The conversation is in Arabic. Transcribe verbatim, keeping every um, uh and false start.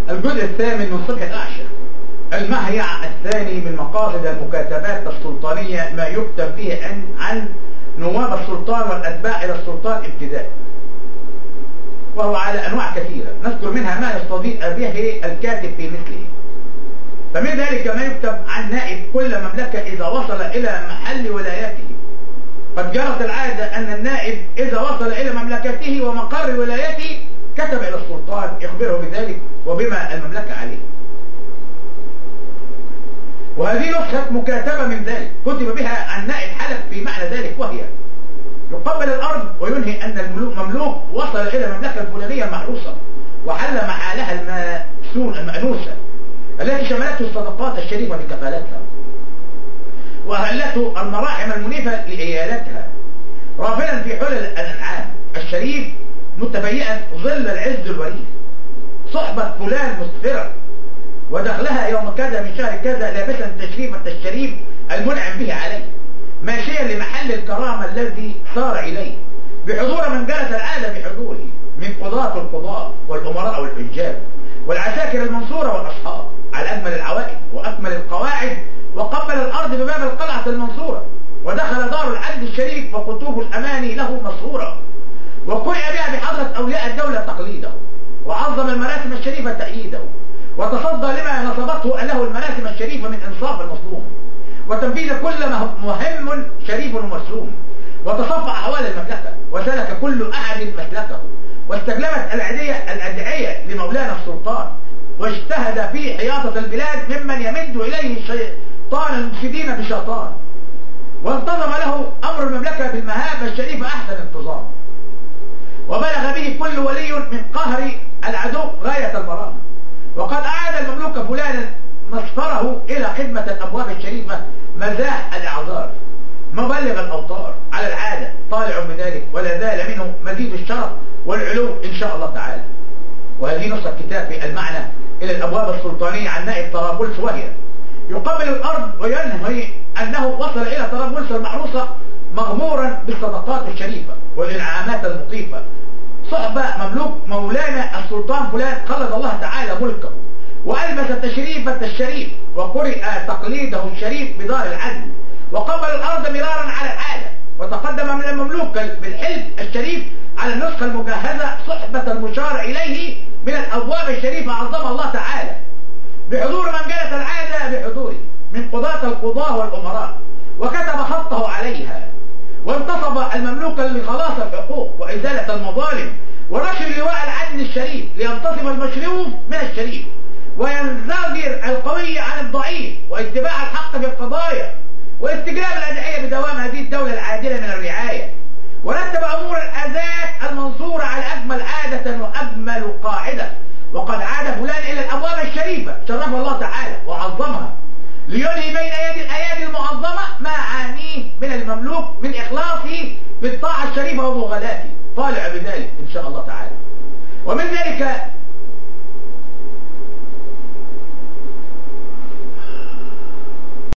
الجزء الثامن من صلح الأعشى. المهيع الثاني من مقاصد المكاتبات السلطانية ما يكتب فيه عن, عن نواب السلطان والأتباع إلى السلطان ابتداء، وهو على أنواع كثيرة نذكر منها ما يستضيء به الكاتب في مثله. فمن ذلك ما يكتب عن نائب كل مملكة إذا وصل إلى محل ولايته. قد جرت العادة أن النائب إذا وصل إلى مملكته ومقر ولايته كتب إلى السلطان يخبره بذلك وبما المملكة عليه. وهذه نسخة مكاتبة من ذلك كتب بها عن نائب حلب في معنى ذلك، وهي: يقبل الأرض وينهي أن المملوك وصل إلى المملكة الفلانية المحروسة وحل محالها المأسون المأنوسة التي شملته الصدقات الشريفة لكفالتها وأهلته المراحم المنيفة لإيالتها، رافلا في حلل الأنعام الشريف متبيئا ظل العز الوريث، صحبة فلان مسفرة، ودخلها يوم كذا من شهر كذا لابسا تشريفة الشريف المنعم به عليه، ماشيا لمحل الكرامة الذي صار إليه، بحضور من جلس العادة بحضوره من قضاة القضاة والأمراء والحجاب والعساكر المنصورة والأصحاب على أجمل العوائد وأكمل القواعد، وقبل الأرض بباب القلعة المنصورة، ودخل دار العدل الشريف وقطوف الأماني له مسرورة، وقرئ بها بحضرة أولياء الدولة تقليده، وعظم المراسم الشريفة تأييده، وتصدى لما نصبته له المراسم الشريفة من إنصاف المظلوم وتنفيذ كل مهم شريف ومرسوم، وتصفى أحوال المملكة وسلك كل أحد مسلكه، واستجلبت الأدعية الأدعية لمولانا السلطان، واجتهد في حياطة البلاد ممن يمد إليه شيطان المفسدين بشيطان، وانتظم له أمر المملكة بالمهابة الشريفة أحسن انتظام، وبلغ به كل ولي من قهر العدو غاية المرام، وقد أعاد المملوك فلانا مصفره إلى خدمة الأبواب الشريفة مزاح الإعذار مبلغ الأوطار على العادة طالع بذلك، ولا زال منه مزيد الشرف والعلو إن شاء الله تعالى. وهذه نص الكتاب في المعنى إلى الأبواب السلطانية عن نائب طرابلس، وهي: يقبل الأرض وينهي أنه وصل إلى طرابلس المحروسة مغمورا بالصدقات الشريفة والإنعامات اللطيفة، صحبة مملوك مولانا السلطان فلان خلد الله تعالى ملكه، وألبس تشريفة الشريف، وقرئ تقليده الشريف بدار العدل، وقبل الأرض مرارا على العادة، وتقدم من المملوك بالحلف الشريف على النسخة المجهزة صحبة المشار إليه من الأبواب الشريفة عظمها الله تعالى، بحضور من جلس العادة بحضوره من قضاة القضاة والأمراء، وكتب خطه عليها، وانتصب المملوك لخلاص الحقوق وإزالة المظالم، ونشر لواء العدل الشريف لينتصب المشروف من الشريف، وينزجر القوي عن الضعيف، واتباع الحق في القضايا، واستجلاب الأدعية بدوام هذه الدولة العادلة من الرعاية، ورتب أمور الأذات المنصورة على أجمل عادة وأجمل قاعدة. وقد عاد فلان إلى الأبواب الشريفة شرف الله تعالى وعظمها، لينهي بين يدي الأيادي المعظمة ما عانيه من المملوك من إخلاصه بالطاعة الشريفة ومغالاته، طالع بذلك إن شاء الله تعالى. ومن ذلك